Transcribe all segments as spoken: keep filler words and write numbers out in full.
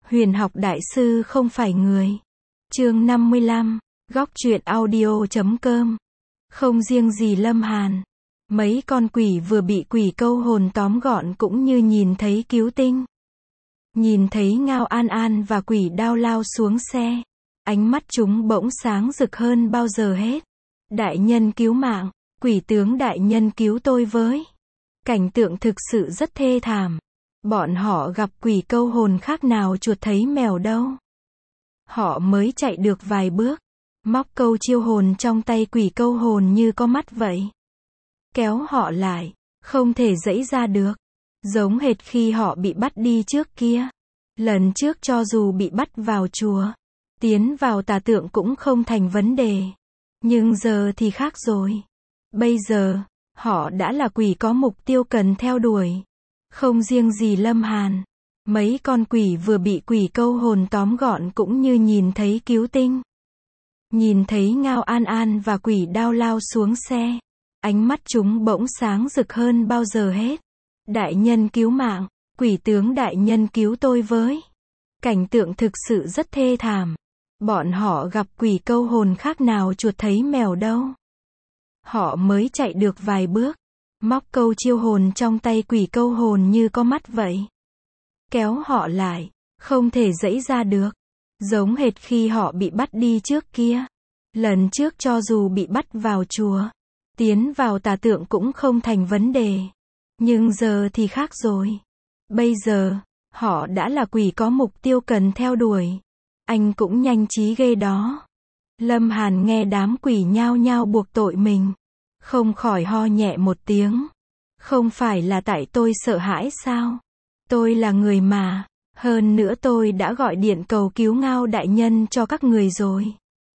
Huyền học đại sư không phải người. Chương năm mươi lăm, góc truyện audio chấm com. Không riêng gì Lâm Hàn, mấy con quỷ vừa bị quỷ câu hồn tóm gọn cũng như nhìn thấy cứu tinh. Nhìn thấy Ngao An An và quỷ đao lao xuống xe, ánh mắt chúng bỗng sáng rực hơn bao giờ hết. Đại nhân cứu mạng, quỷ tướng đại nhân cứu tôi với. Cảnh tượng thực sự rất thê thảm. Bọn họ gặp quỷ câu hồn khác nào chuột thấy mèo đâu. Họ mới chạy được vài bước, móc câu chiêu hồn trong tay quỷ câu hồn như có mắt vậy. Kéo họ lại, không thể giãy ra được. Giống hệt khi họ bị bắt đi trước kia. Lần trước cho dù bị bắt vào chùa, tiến vào tà tượng cũng không thành vấn đề. Nhưng giờ thì khác rồi. Bây giờ, họ đã là quỷ có mục tiêu cần theo đuổi. Không riêng gì Lâm Hàn, mấy con quỷ vừa bị quỷ câu hồn tóm gọn cũng như nhìn thấy cứu tinh. Nhìn thấy Ngao An An và quỷ đao lao xuống xe, ánh mắt chúng bỗng sáng rực hơn bao giờ hết. Đại nhân cứu mạng, quỷ tướng đại nhân cứu tôi với. Cảnh tượng thực sự rất thê thảm. Bọn họ gặp quỷ câu hồn khác nào chuột thấy mèo đâu. Họ mới chạy được vài bước, móc câu chiêu hồn trong tay quỷ câu hồn như có mắt vậy. Kéo họ lại, không thể giãy ra được. Giống hệt khi họ bị bắt đi trước kia. Lần trước cho dù bị bắt vào chùa, tiến vào tà tượng cũng không thành vấn đề. Nhưng giờ thì khác rồi. Bây giờ, họ đã là quỷ có mục tiêu cần theo đuổi. Anh cũng nhanh trí ghê đó. Lâm Hàn nghe đám quỷ nhao nhao buộc tội mình, không khỏi ho nhẹ một tiếng. Không phải là tại tôi sợ hãi sao? Tôi là người mà, hơn nữa tôi đã gọi điện cầu cứu Ngao đại nhân cho các người rồi.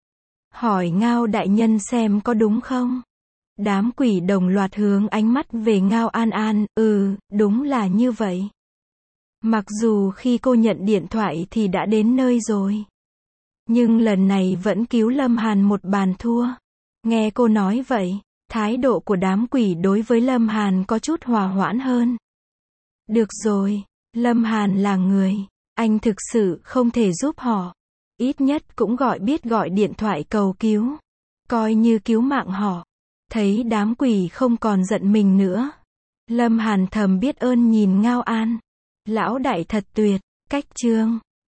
Hỏi Ngao đại nhân xem có đúng không? Đám quỷ đồng loạt hướng ánh mắt về Ngao An An, ừ, đúng là như vậy. Mặc dù khi cô nhận điện thoại thì đã đến nơi rồi. Nhưng lần này vẫn cứu Lâm Hàn một bàn thua. Nghe cô nói vậy, thái độ của đám quỷ đối với Lâm Hàn có chút hòa hoãn hơn. Được rồi, Lâm Hàn là người, anh thực sự không thể giúp họ. Ít nhất cũng gọi biết gọi điện thoại cầu cứu. Coi như cứu mạng họ. Thấy đám quỷ không còn giận mình nữa. Lâm Hàn thầm biết ơn nhìn Ngao An. Lão đại thật tuyệt, cách chương.